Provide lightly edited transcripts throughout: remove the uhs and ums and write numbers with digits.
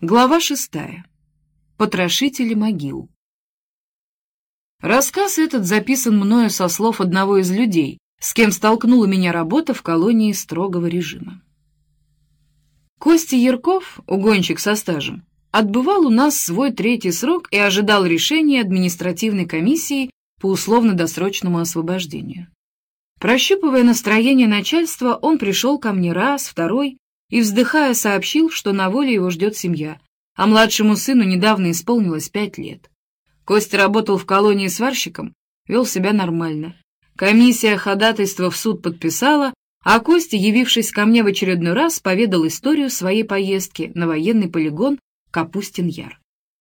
Глава 6. Потрошители могил. Рассказ этот записан мною со слов одного из людей, с кем столкнула меня работа в колонии строгого режима. Костя Ярков, угонщик со стажем, отбывал у нас свой 3-й срок и ожидал решения административной комиссии по условно-досрочному освобождению. Прощупывая настроение начальства, он пришел ко мне раз, второй, и, вздыхая, сообщил, что на воле его ждет семья, а младшему сыну недавно исполнилось 5 лет. Костя работал в колонии сварщиком, вел себя нормально. Комиссия ходатайство в суд подписала, а Костя, явившись ко мне в очередной раз, поведал историю своей поездки на военный полигон Капустин-Яр.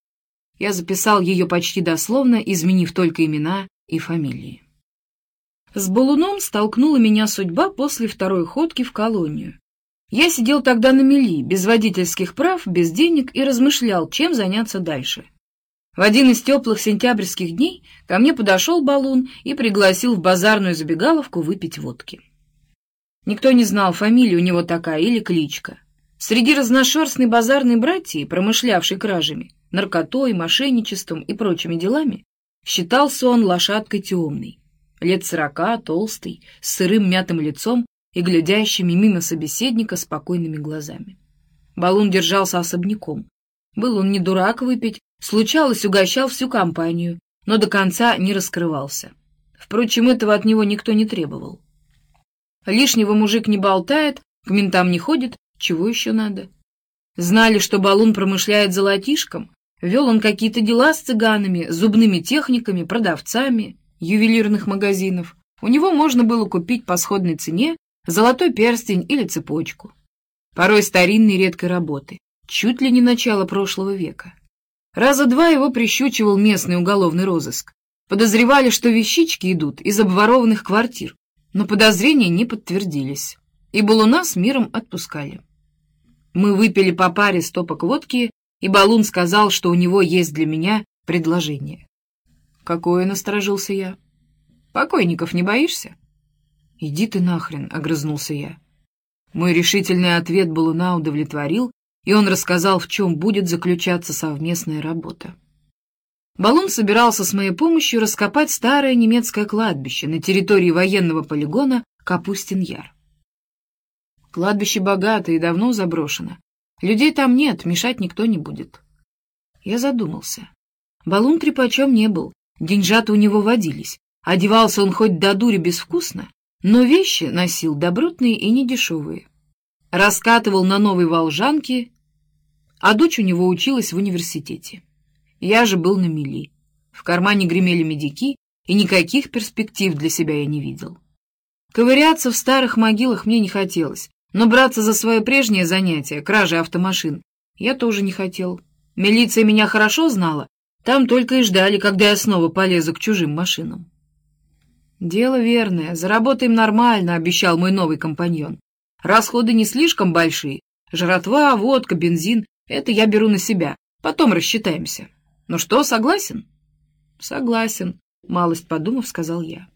Я записал ее почти дословно, изменив только имена и фамилии. С Балуном столкнула меня судьба после второй ходки в колонию. Я сидел тогда на мели, без водительских прав, без денег, и размышлял, чем заняться дальше. В один из теплых сентябрьских дней ко мне подошел Балун и пригласил в базарную забегаловку выпить водки. Никто не знал, фамилия у него такая или кличка. Среди разношерстной базарной братьи, промышлявшей кражами, наркотой, мошенничеством и прочими делами, считался он лошадкой темной, лет 40, толстый, с сырым мятым лицом и глядящими мимо собеседника спокойными глазами. Балун держался особняком. Был он не дурак выпить, случалось, угощал всю компанию, но до конца не раскрывался. Впрочем, этого от него никто не требовал. Лишнего мужик не болтает, к ментам не ходит, чего еще надо? Знали, что Балун промышляет золотишком, вел он какие-то дела с цыганами, зубными техниками, продавцами ювелирных магазинов. У него можно было купить по сходной цене золотой перстень или цепочку. Порой старинной редкой работы, чуть ли не начало прошлого века. Раза 2 его прищучивал местный уголовный розыск. Подозревали, что вещички идут из обворованных квартир, но подозрения не подтвердились, и Балуна с миром отпускали. Мы выпили по паре стопок водки, и Балун сказал, что у него есть для меня предложение. «Какое?» — насторожился я. «Покойников не боишься?» «Иди ты нахрен», — огрызнулся я. Мой решительный ответ Балуна удовлетворил, и он рассказал, в чем будет заключаться совместная работа. Балун собирался с моей помощью раскопать старое немецкое кладбище на территории военного полигона Капустин-Яр. Кладбище богатое и давно заброшено. Людей там нет, мешать никто не будет. Я задумался. Балун трепачом не был, деньжата у него водились. Одевался он хоть до дури безвкусно, но вещи носил добротные и недешевые. Раскатывал на новой волжанке, а дочь у него училась в университете. Я же был на мели. В кармане гремели медики, и никаких перспектив для себя я не видел. Ковыряться в старых могилах мне не хотелось, но браться за свое прежнее занятие, кражи автомашин, я тоже не хотел. Милиция меня хорошо знала, там только и ждали, когда я снова полезу к чужим машинам. «Дело верное, заработаем нормально», — обещал мой новый компаньон. «Расходы не слишком большие. Жратва, водка, бензин — это я беру на себя. Потом рассчитаемся. Ну что, согласен?» «Согласен», — малость подумав, сказал я.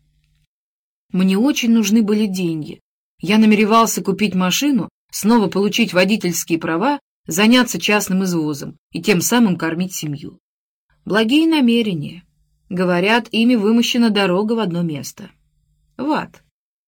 Мне очень нужны были деньги. Я намеревался купить машину, снова получить водительские права, заняться частным извозом и тем самым кормить семью. Благие намерения. Говорят, ими вымощена дорога в одно место. В ад.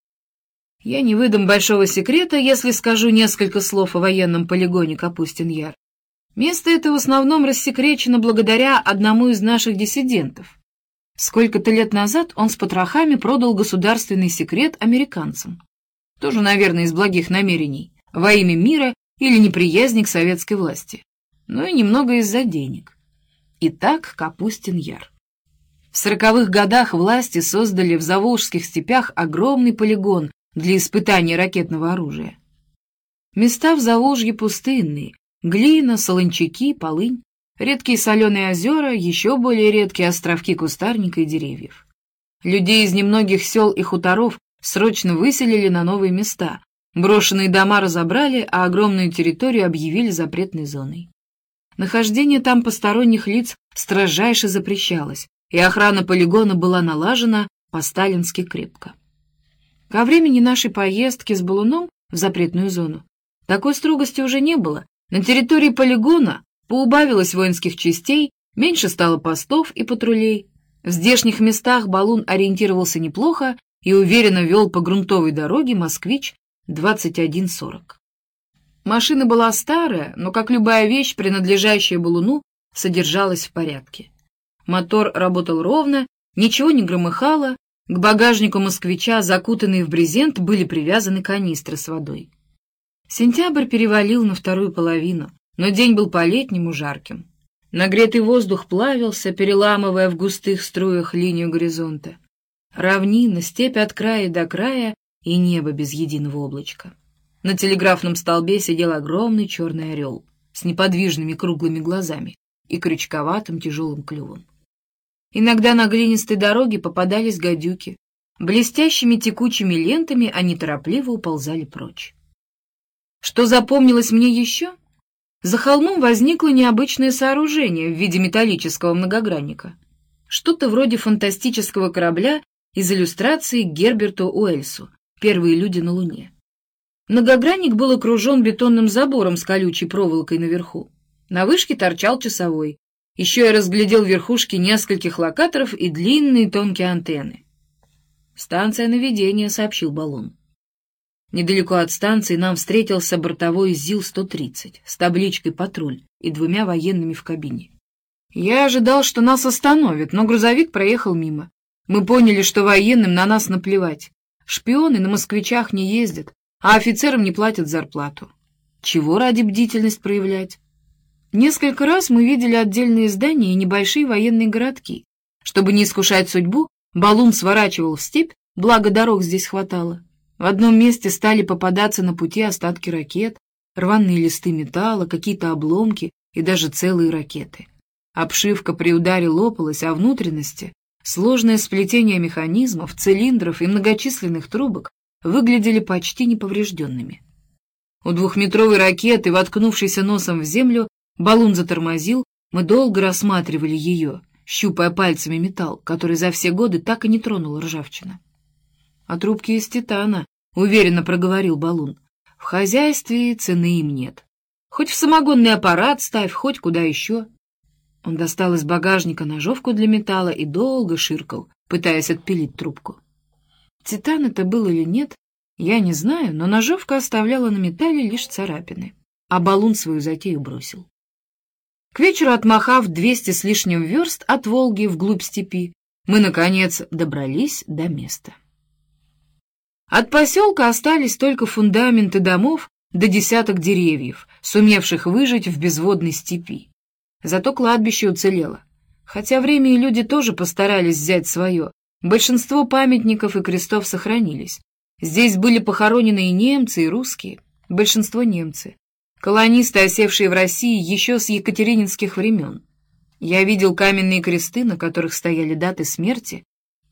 Я не выдам большого секрета, если скажу несколько слов о военном полигоне Капустин-Яр. Место это в основном рассекречено благодаря одному из наших диссидентов. Сколько-то лет назад он с потрохами продал государственный секрет американцам. Тоже, наверное, из благих намерений, во имя мира или неприязни к советской власти. Но и немного из-за денег. Итак, Капустин-Яр. В 40-х годах власти создали в заволжских степях огромный полигон для испытания ракетного оружия. Места в Заволжье пустынные, глина, солончаки, полынь, редкие соленые озера, еще более редкие островки кустарника и деревьев. Людей из немногих сел и хуторов срочно выселили на новые места, брошенные дома разобрали, а огромную территорию объявили запретной зоной. Нахождение там посторонних лиц строжайше запрещалось, и охрана полигона была налажена по-сталински крепко. Ко времени нашей поездки с Балуном в запретную зону такой строгости уже не было. На территории полигона Поубавилось воинских частей, меньше стало постов и патрулей. В здешних местах Балун ориентировался неплохо и уверенно вел по грунтовой дороге «Москвич-2140». Машина была старая, но, как любая вещь, принадлежащая Балуну, содержалась в порядке. Мотор работал ровно, ничего не громыхало, к багажнику «Москвича», закутанные в брезент, были привязаны канистры с водой. Сентябрь перевалил на вторую половину, но день был по-летнему жарким. Нагретый воздух плавился, переламывая в густых струях линию горизонта. Равнина, степь от края до края и небо без единого облачка. На телеграфном столбе сидел огромный черный орел с неподвижными круглыми глазами и крючковатым тяжелым клювом. Иногда на глинистой дороге попадались гадюки. Блестящими текучими лентами они торопливо уползали прочь. Что запомнилось мне еще? За холмом возникло необычное сооружение в виде металлического многогранника. Что-то вроде фантастического корабля из иллюстрации к Герберту Уэллсу «Первые люди на Луне». Многогранник был окружен бетонным забором с колючей проволокой наверху. На вышке торчал часовой. Еще я разглядел верхушки нескольких локаторов и длинные тонкие антенны. «Станция наведения», — сообщил Балун. Недалеко от станции нам встретился бортовой ЗИЛ-130 с табличкой «Патруль» и 2 военными в кабине. Я ожидал, что нас остановят, но грузовик проехал мимо. Мы поняли, что военным на нас наплевать. Шпионы на москвичах не ездят, а офицерам не платят зарплату. Чего ради бдительность проявлять? Несколько раз мы видели отдельные здания и небольшие военные городки. Чтобы не искушать судьбу, Балун сворачивал в степь, благо дорог здесь хватало. В одном месте стали попадаться на пути остатки ракет, рваные листы металла, какие-то обломки и даже целые ракеты. Обшивка при ударе лопалась, а внутренности, сложное сплетение механизмов, цилиндров и многочисленных трубок выглядели почти неповрежденными. У 2-метровой ракеты, воткнувшейся носом в землю, Балун затормозил, мы долго рассматривали ее, щупая пальцами металл, который за все годы так и не тронула ржавчина. «А трубки из титана», — уверенно проговорил Балун. «В хозяйстве цены им нет. Хоть в самогонный аппарат ставь, хоть куда еще». Он достал из багажника ножовку для металла и долго ширкал, пытаясь отпилить трубку. Титан это был или нет, я не знаю, но ножовка оставляла на металле лишь царапины, а Балун свою затею бросил. К вечеру, отмахав 200 с лишним верст от Волги вглубь степи, мы, наконец, добрались до места. От поселка остались только фундаменты домов да десяток деревьев, сумевших выжить в безводной степи. Зато кладбище уцелело. Хотя время и люди тоже постарались взять свое, большинство памятников и крестов сохранились. Здесь были похоронены и немцы, и русские, большинство немцы. Колонисты, осевшие в России еще с екатерининских времен. Я видел каменные кресты, на которых стояли даты смерти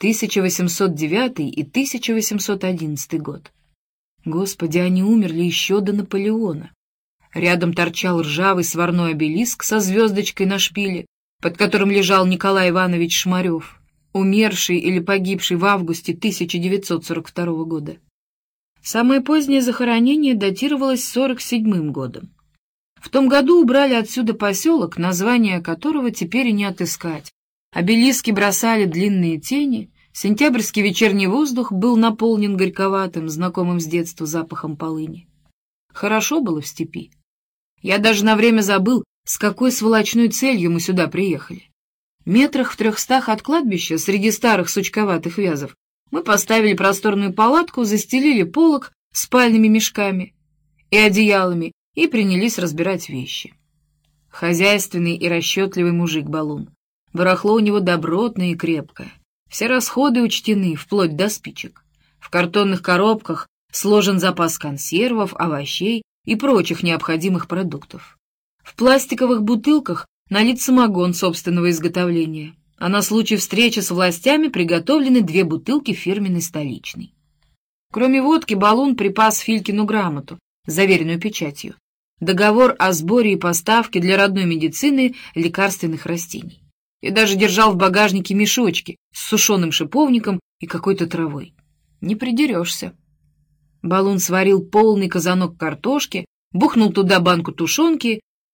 1809 и 1811 год. Господи, они умерли еще до Наполеона. Рядом торчал ржавый сварной обелиск со звездочкой на шпиле, под которым лежал Николай Иванович Шмарев, умерший или погибший в августе 1942 года. Самое позднее захоронение датировалось 1947 годом. В том году убрали отсюда поселок, название которого теперь и не отыскать. Обелиски бросали длинные тени, сентябрьский вечерний воздух был наполнен горьковатым, знакомым с детства запахом полыни. Хорошо было в степи. Я даже на время забыл, с какой сволочной целью мы сюда приехали. Метрах в 300 от кладбища, среди старых сучковатых вязов, мы поставили просторную палатку, застелили полог спальными мешками и одеялами и принялись разбирать вещи. Хозяйственный и расчетливый мужик Балун. Барахло у него добротное и крепкое. Все расходы учтены, вплоть до спичек. В картонных коробках сложен запас консервов, овощей и прочих необходимых продуктов. В пластиковых бутылках налит самогон собственного изготовления, а на случай встречи с властями приготовлены 2 бутылки фирменной столичной. Кроме водки, Балун припас Филькину грамоту, заверенную печатью, договор о сборе и поставке для родной медицины лекарственных растений. И даже держал в багажнике мешочки с сушеным шиповником и какой-то травой. Не придерешься. Балун сварил полный казанок картошки, бухнул туда банку тушенки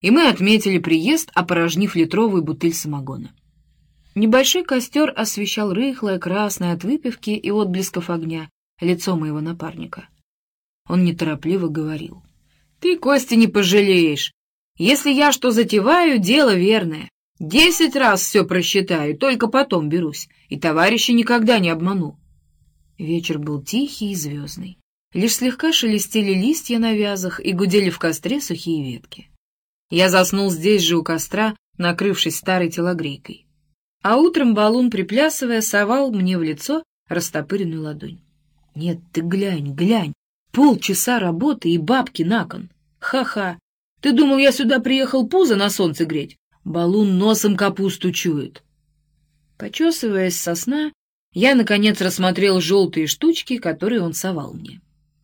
и мы отметили приезд, опорожнив литровую бутыль самогона. Небольшой костер освещал рыхлое, красное от выпивки и отблесков огня лицо моего напарника. Он неторопливо говорил: «Ты, Костя, не пожалеешь. Если я что затеваю, дело верное. 10 раз все просчитаю, только потом берусь, и товарища никогда не обману». Вечер был тихий и звездный. Лишь слегка шелестели листья на вязах и гудели в костре сухие ветки. Я заснул здесь же у костра, накрывшись старой телогрейкой. А утром Балун, приплясывая, совал мне в лицо растопыренную ладонь. «Нет, ты глянь, глянь! Полчаса работы и бабки на кон! Ха-ха! Ты думал, я сюда приехал пузо на солнце греть? Балун носом капусту чует!» Почесываясь со сна, я, наконец, рассмотрел желтые штучки, которые он совал мне.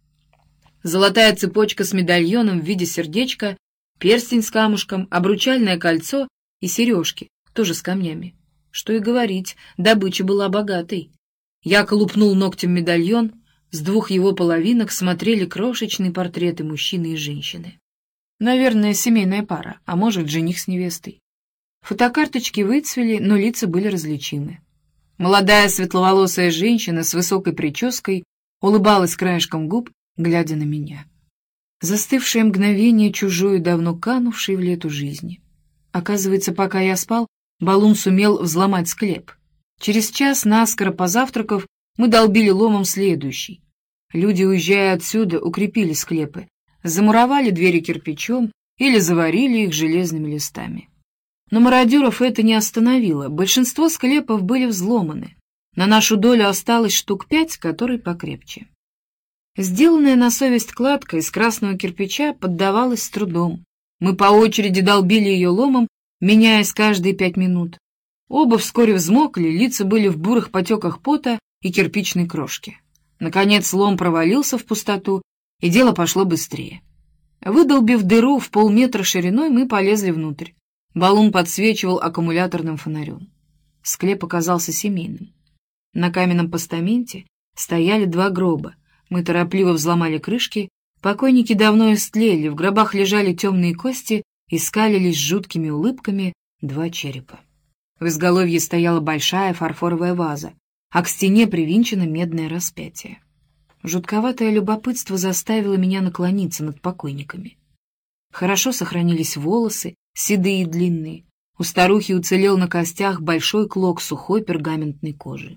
Золотая цепочка с медальоном в виде сердечка, перстень с камушком, обручальное кольцо и сережки, тоже с камнями. Что и говорить, добыча была богатой. Я колупнул ногтем медальон, с двух его половинок смотрели крошечные портреты мужчины и женщины. Наверное, семейная пара, а может, жених с невестой. Фотокарточки выцвели, но лица были различимы. Молодая светловолосая женщина с высокой прической улыбалась краешком губ, глядя на меня. Застывшее мгновение чужой, давно канувшей в лету жизни. Оказывается, пока я спал, Балун сумел взломать склеп. Через час, наскоро позавтракав, мы долбили ломом следующий. Люди, уезжая отсюда, укрепили склепы, замуровали двери кирпичом или заварили их железными листами. Но мародеров это не остановило, большинство склепов были взломаны. На нашу долю осталось штук 5, которые покрепче. Сделанная на совесть кладка из красного кирпича поддавалась с трудом. Мы по очереди долбили ее ломом, меняясь каждые 5 минут. Оба вскоре взмокли, лица были в бурых потеках пота и кирпичной крошки. Наконец лом провалился в пустоту, и дело пошло быстрее. Выдолбив дыру в полметра шириной, мы полезли внутрь. Балун подсвечивал аккумуляторным фонарем. Склеп оказался семейным. На каменном постаменте стояли 2 гроба. Мы торопливо взломали крышки. Покойники давно истлели, в гробах лежали темные кости и скалились жуткими улыбками 2 черепа. В изголовье стояла большая фарфоровая ваза, а к стене привинчено медное распятие. Жутковатое любопытство заставило меня наклониться над покойниками. Хорошо сохранились волосы, седые и длинные. У старухи уцелел на костях большой клок сухой пергаментной кожи.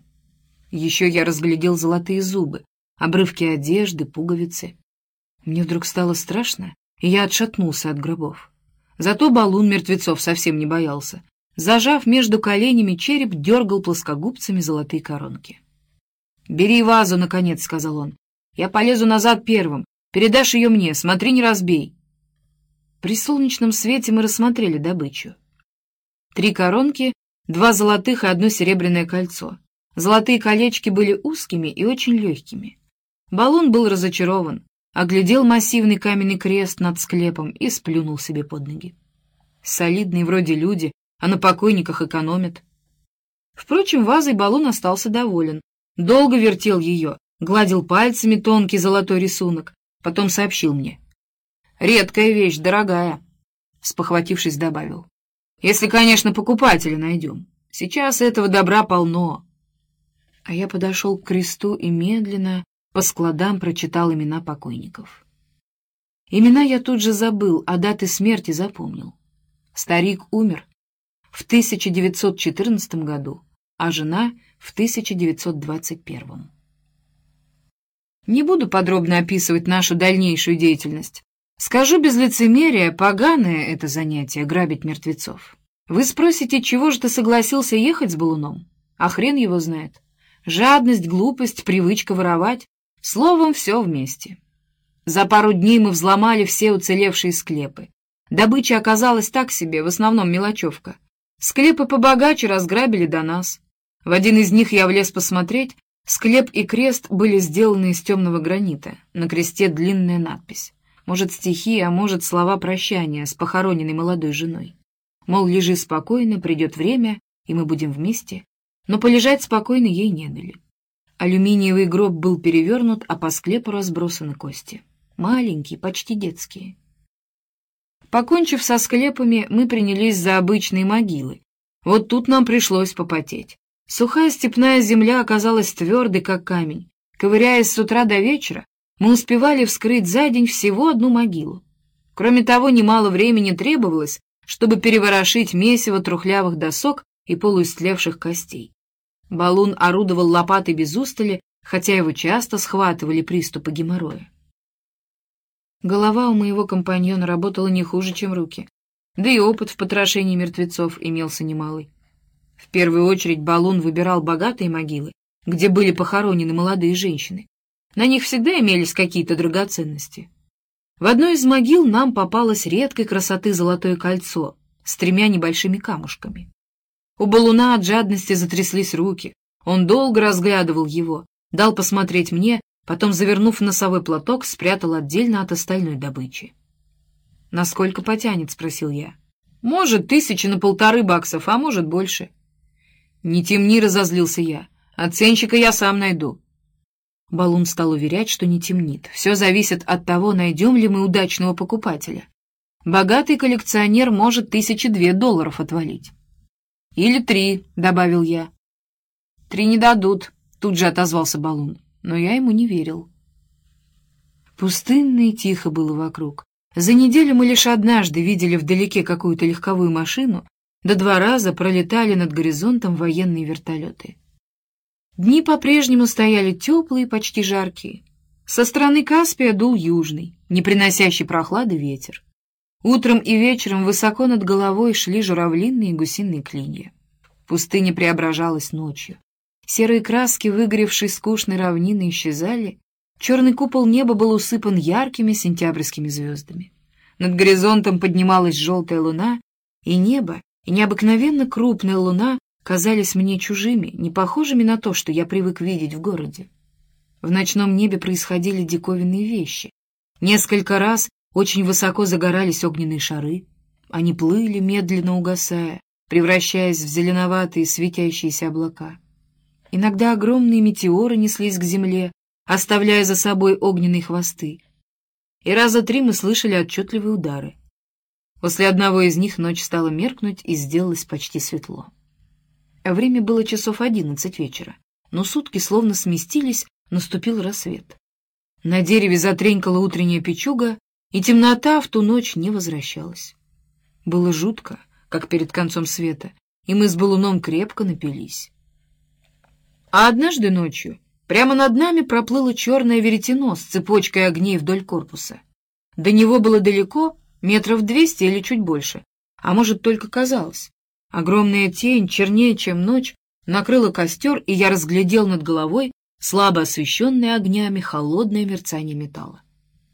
Еще я разглядел золотые зубы, обрывки одежды, пуговицы. Мне вдруг стало страшно, и я отшатнулся от гробов. Зато Балун мертвецов совсем не боялся. Зажав между коленями череп, дергал плоскогубцами золотые коронки. «Бери вазу, наконец», — сказал он. «Я полезу назад первым. Передашь ее мне, смотри, не разбей». При солнечном свете мы рассмотрели добычу. 3 коронки, 2 золотых и 1 серебряное кольцо. Золотые колечки были узкими и очень легкими. Балун был разочарован, оглядел массивный каменный крест над склепом и сплюнул себе под ноги. Солидные вроде люди, а на покойниках экономят. Впрочем, вазой Балун остался доволен. Долго вертел ее, гладил пальцами тонкий золотой рисунок, потом сообщил мне: «Редкая вещь, дорогая», — спохватившись, добавил. «Если, конечно, покупателя найдем. Сейчас этого добра полно». А я подошел к кресту и медленно по складам прочитал имена покойников. Имена я тут же забыл, а даты смерти запомнил. Старик умер в 1914 году, а жена в 1921. Не буду подробно описывать нашу дальнейшую деятельность. Скажу без лицемерия, поганое это занятие — грабить мертвецов. Вы спросите, чего же ты согласился ехать с Балуном? А хрен его знает. Жадность, глупость, привычка воровать. Словом, все вместе. За пару дней мы взломали все уцелевшие склепы. Добыча оказалась так себе, в основном мелочевка. Склепы побогаче разграбили до нас. В один из них я влез посмотреть. Склеп и крест были сделаны из темного гранита. На кресте длинная надпись. Может, стихи, а может, слова прощания с похороненной молодой женой. Мол, лежи спокойно, придет время, и мы будем вместе. Но полежать спокойно ей не дали. Алюминиевый гроб был перевернут, а по склепу разбросаны кости. Маленькие, почти детские. Покончив со склепами, мы принялись за обычные могилы. Вот тут нам пришлось попотеть. Сухая степная земля оказалась твердой, как камень. Ковыряясь с утра до вечера, мы успевали вскрыть за день всего одну могилу. Кроме того, немало времени требовалось, чтобы переворошить месиво трухлявых досок и полуистлевших костей. Балун орудовал лопатой без устали, хотя его часто схватывали приступы геморроя. Голова у моего компаньона работала не хуже, чем руки, да и опыт в потрошении мертвецов имелся немалый. В первую очередь Балун выбирал богатые могилы, где были похоронены молодые женщины. На них всегда имелись какие-то драгоценности. В одной из могил нам попалось редкой красоты золотое кольцо с 3 небольшими камушками. У Балуна от жадности затряслись руки. Он долго разглядывал его, дал посмотреть мне, потом, завернув в носовой платок, спрятал отдельно от остальной добычи. «Насколько потянет?» — спросил я. «Может, 1,5 баксов, а может, больше». «Не темни», — разозлился я. «Оценщика я сам найду». Балун стал уверять, что не темнит. Все зависит от того, найдем ли мы удачного покупателя. Богатый коллекционер может $1002 отвалить. «Или 3», — добавил я. «3 не дадут», — тут же отозвался Балун, но я ему не верил. Пустынно и тихо было вокруг. За неделю мы лишь однажды видели вдалеке какую-то легковую машину, да 2 раза пролетали над горизонтом военные вертолеты. Дни по-прежнему стояли теплые, почти жаркие. Со стороны Каспия дул южный, не приносящий прохлады ветер. Утром и вечером высоко над головой шли журавлиные и гусиные клинья. Пустыня преображалась ночью. Серые краски выгоревшей скучной равнины исчезали, черный купол неба был усыпан яркими сентябрьскими звездами. Над горизонтом поднималась желтая луна, и небо, и необыкновенно крупная луна казались мне чужими, не похожими на то, что я привык видеть в городе. В ночном небе происходили диковинные вещи. Несколько раз очень высоко загорались огненные шары. Они плыли, медленно угасая, превращаясь в зеленоватые светящиеся облака. Иногда огромные метеоры неслись к земле, оставляя за собой огненные хвосты. И раза 3 мы слышали отчетливые удары. После одного из них ночь стала меркнуть и сделалось почти светло. Время было часов 11 вечера, но сутки словно сместились, наступил рассвет. На дереве затренькала утренняя печуга, и темнота в ту ночь не возвращалась. Было жутко, как перед концом света, и мы с Балуном крепко напились. А однажды ночью прямо над нами проплыло черное веретено с цепочкой огней вдоль корпуса. До него было далеко, 200 или чуть больше, а может, только казалось. Огромная тень, чернее, чем ночь, накрыла костер, и я разглядел над головой слабо освещенное огнями холодное мерцание металла.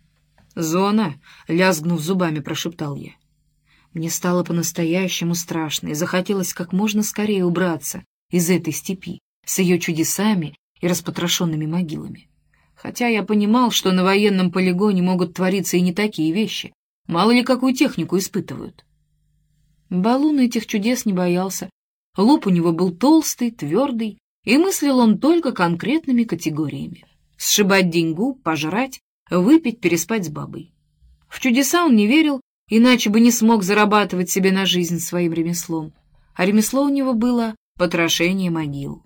«Зона!» — лязгнув зубами, прошептал я. Мне стало по-настоящему страшно, и захотелось как можно скорее убраться из этой степи с ее чудесами и распотрошенными могилами. Хотя я понимал, что на военном полигоне могут твориться и не такие вещи, мало ли какую технику испытывают. Балун этих чудес не боялся. Лоб у него был толстый, твердый, и мыслил он только конкретными категориями. Сшибать деньгу, пожрать, выпить, переспать с бабой. В чудеса он не верил, иначе бы не смог зарабатывать себе на жизнь своим ремеслом. А ремесло у него было потрошение могил.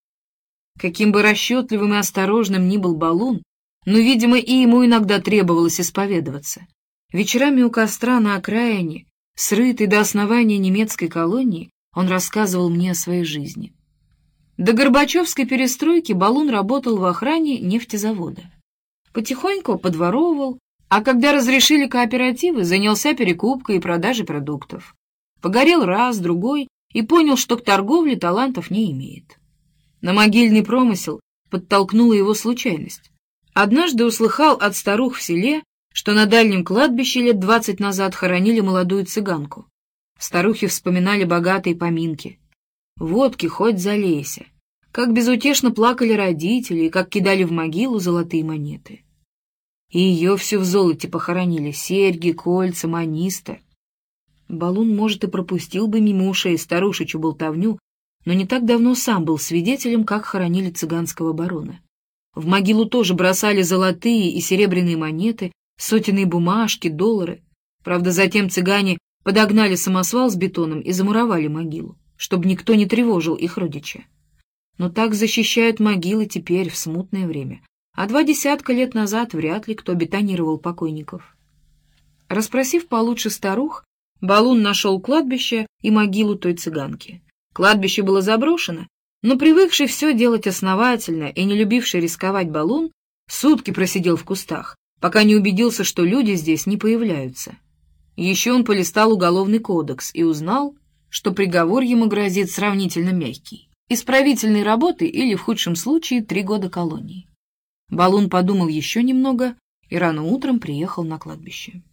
Каким бы расчетливым и осторожным ни был Балун, но, видимо, и ему иногда требовалось исповедоваться. Вечерами у костра на окраине, срытый до основания немецкой колонии, он рассказывал мне о своей жизни. До Горбачевской перестройки Балун работал в охране нефтезавода. Потихоньку подворовывал, а когда разрешили кооперативы, занялся перекупкой и продажей продуктов. Погорел раз, другой и понял, что к торговле талантов не имеет. На могильный промысел подтолкнула его случайность. Однажды услыхал от старух в селе, что на дальнем кладбище лет 20 назад хоронили молодую цыганку. Старухи вспоминали богатые поминки. Водки хоть залейся. Как безутешно плакали родители и как кидали в могилу золотые монеты. И ее всю в золоте похоронили: серьги, кольца, маниста. Балун, может, и пропустил бы мимо ушей старушечью болтовню, но не так давно сам был свидетелем, как хоронили цыганского барона. В могилу тоже бросали золотые и серебряные монеты, сотенные бумажки, доллары. Правда, затем цыгане подогнали самосвал с бетоном и замуровали могилу, чтобы никто не тревожил их родича. Но так защищают могилы теперь, в смутное время. А 20 лет назад вряд ли кто бетонировал покойников. Расспросив получше старух, Балун нашел кладбище и могилу той цыганки. Кладбище было заброшено, но привыкший все делать основательно и не любивший рисковать Балун сутки просидел в кустах, пока не убедился, что люди здесь не появляются. Еще он полистал уголовный кодекс и узнал, что приговор ему грозит сравнительно мягкий — исправительной работы или, в худшем случае, 3 года колонии. Балун подумал еще немного и рано утром приехал на кладбище.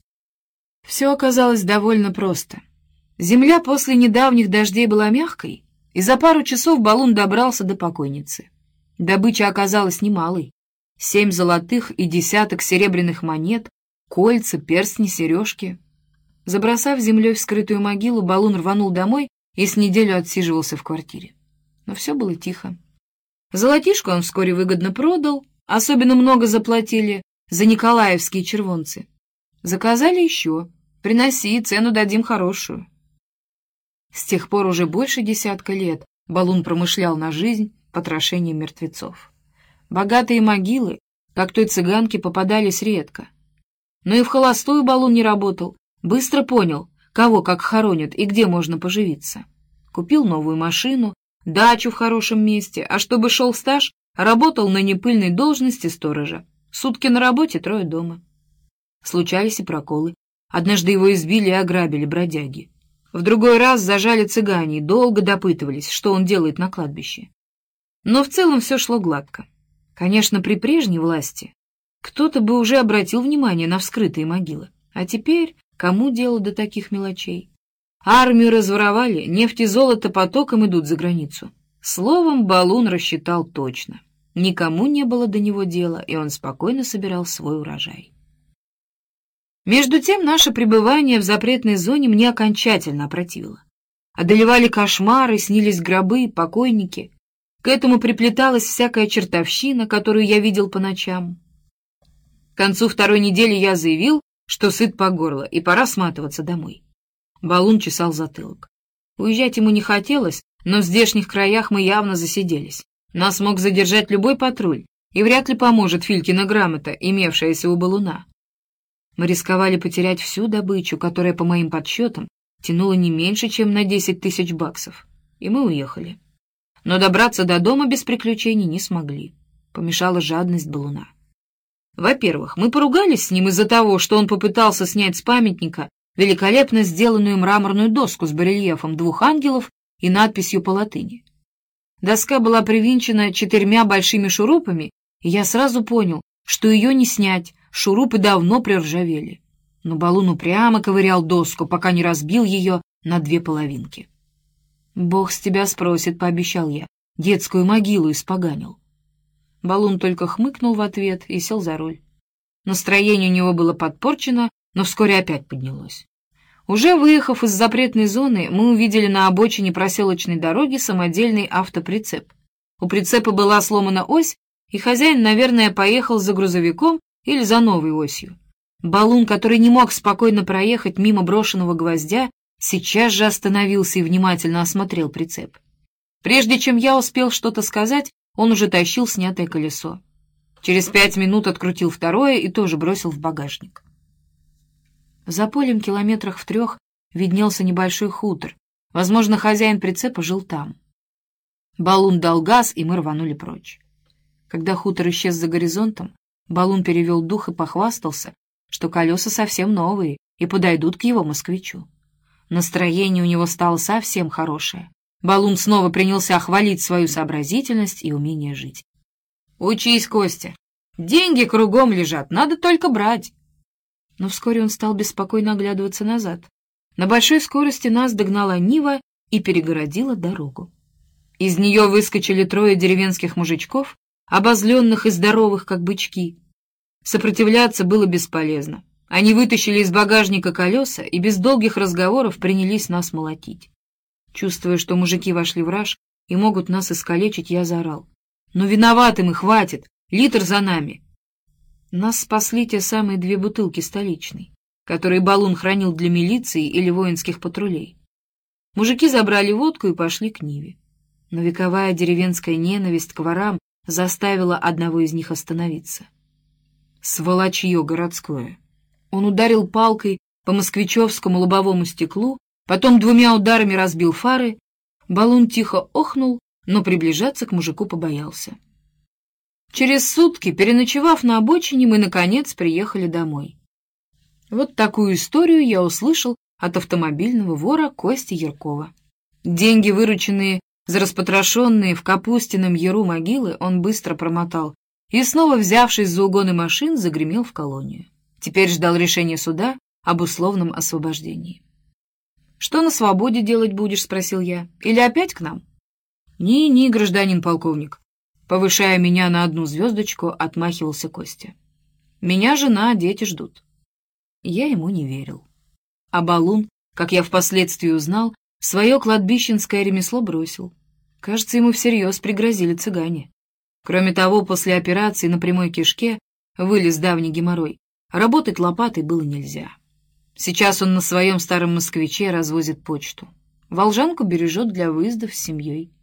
Все оказалось довольно просто. Земля после недавних дождей была мягкой, и за пару часов Балун добрался до покойницы. Добыча оказалась немалой. 7 золотых и десяток серебряных монет, кольца, перстни, сережки. Забросав землей вскрытую могилу, Балун рванул домой и с неделю отсиживался в квартире. Но все было тихо. Золотишко он вскоре выгодно продал, особенно много заплатили за николаевские червонцы. Заказали еще. Приноси, цену дадим хорошую. С тех пор уже больше 10 лет Балун промышлял на жизнь потрошением мертвецов. Богатые могилы, как той цыганке, попадались редко. Но и в холостую Балун не работал, быстро понял, кого как хоронят и где можно поживиться. Купил новую машину, дачу в хорошем месте, а чтобы шел стаж, работал на непыльной должности сторожа. Сутки на работе, 3 дома. Случались и проколы. Однажды его избили и ограбили бродяги. В другой раз зажали цыгане и долго допытывались, что он делает на кладбище. Но в целом все шло гладко. Конечно, при прежней власти кто-то бы уже обратил внимание на вскрытые могилы. А теперь кому дело до таких мелочей? Армию разворовали, нефть и золото потоком идут за границу. Словом, Балун рассчитал точно. Никому не было до него дела, и он спокойно собирал свой урожай. Между тем, наше пребывание в запретной зоне мне окончательно опротивило. Одолевали кошмары, снились гробы, покойники. К этому приплеталась всякая чертовщина, которую я видел по ночам. К концу 2-й недели я заявил, что сыт по горло, и пора сматываться домой. Балун чесал затылок. Уезжать ему не хотелось, но в здешних краях мы явно засиделись. Нас мог задержать любой патруль, и вряд ли поможет Филькина грамота, имевшаяся у Балуна. Мы рисковали потерять всю добычу, которая, по моим подсчетам, тянула не меньше, чем на 10 000 баксов. И мы уехали. Но добраться до дома без приключений не смогли. Помешала жадность Балуна. Во-первых, мы поругались с ним из-за того, что он попытался снять с памятника великолепно сделанную мраморную доску с барельефом 2 ангелов и надписью по латыни. Доска была привинчена 4 большими шурупами, и я сразу понял, что ее не снять, шурупы давно проржавели. Но Балун упрямо ковырял доску, пока не разбил ее на 2 половинки. «Бог с тебя спросит», — пообещал я, — «детскую могилу испоганил». Балун только хмыкнул в ответ и сел за руль. Настроение у него было подпорчено, но вскоре опять поднялось. Уже выехав из запретной зоны, мы увидели на обочине проселочной дороги самодельный автоприцеп. У прицепа была сломана ось, и хозяин, наверное, поехал за грузовиком или за новой осью. Балун, который не мог спокойно проехать мимо брошенного гвоздя, сейчас же остановился и внимательно осмотрел прицеп. Прежде чем я успел что-то сказать, он уже тащил снятое колесо. Через 5 минут открутил второе и тоже бросил в багажник. За полем километрах в 3 виднелся небольшой хутор. Возможно, хозяин прицепа жил там. Балун дал газ, и мы рванули прочь. Когда хутор исчез за горизонтом, Балун перевел дух и похвастался, что колеса совсем новые и подойдут к его москвичу. Настроение у него стало совсем хорошее. Балун снова принялся хвалить свою сообразительность и умение жить. «Учись, Костя. Деньги кругом лежат, надо только брать». Но вскоре он стал беспокойно оглядываться назад. На большой скорости нас догнала Нива и перегородила дорогу. Из нее выскочили 3 деревенских мужичков, обозленных и здоровых, как бычки. Сопротивляться было бесполезно. Они вытащили из багажника колеса и без долгих разговоров принялись нас молотить. Чувствуя, что мужики вошли в раж и могут нас искалечить, я заорал: «Ну виноваты мы, хватит! Литр за нами!» Нас спасли те самые 2 бутылки столичной. которые Балун хранил для милиции или воинских патрулей. Мужики забрали водку и пошли к Ниве. Но вековая деревенская ненависть к ворам заставила одного из них остановиться. Сволочье городское. Он ударил палкой по москвичевскому лобовому стеклу, потом 2 ударами разбил фары. Балун тихо охнул, но приближаться к мужику побоялся. Через сутки, переночевав на обочине, мы, наконец, приехали домой. Вот такую историю я услышал от автомобильного вора Кости Яркова. Деньги, вырученные за распотрошенные в Капустином яру могилы, он быстро промотал и, снова взявшись за угоны машин, загремел в колонию. Теперь ждал решения суда об условном освобождении. «Что на свободе делать будешь?» — спросил я. «Или опять к нам?» «Ни, гражданин полковник», — повышая меня на 1 звездочку, отмахивался Костя. «Меня жена, дети ждут». Я ему не верил. А Балун, как я впоследствии узнал, свое кладбищенское ремесло бросил. Кажется, ему всерьез пригрозили цыгане. Кроме того, после операции на прямой кишке вылез давний геморрой. Работать лопатой было нельзя. Сейчас он на своем старом москвиче развозит почту. Волжанку бережет для выездов с семьей.